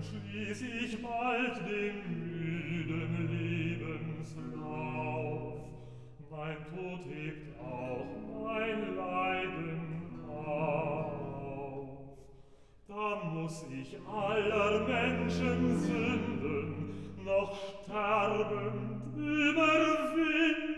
schließ ich bald den müden Lebenslauf. Mein Tod hebt auch mein Leiden auf. Da muß ich aller Menschen Sünden noch sterbend überwinden.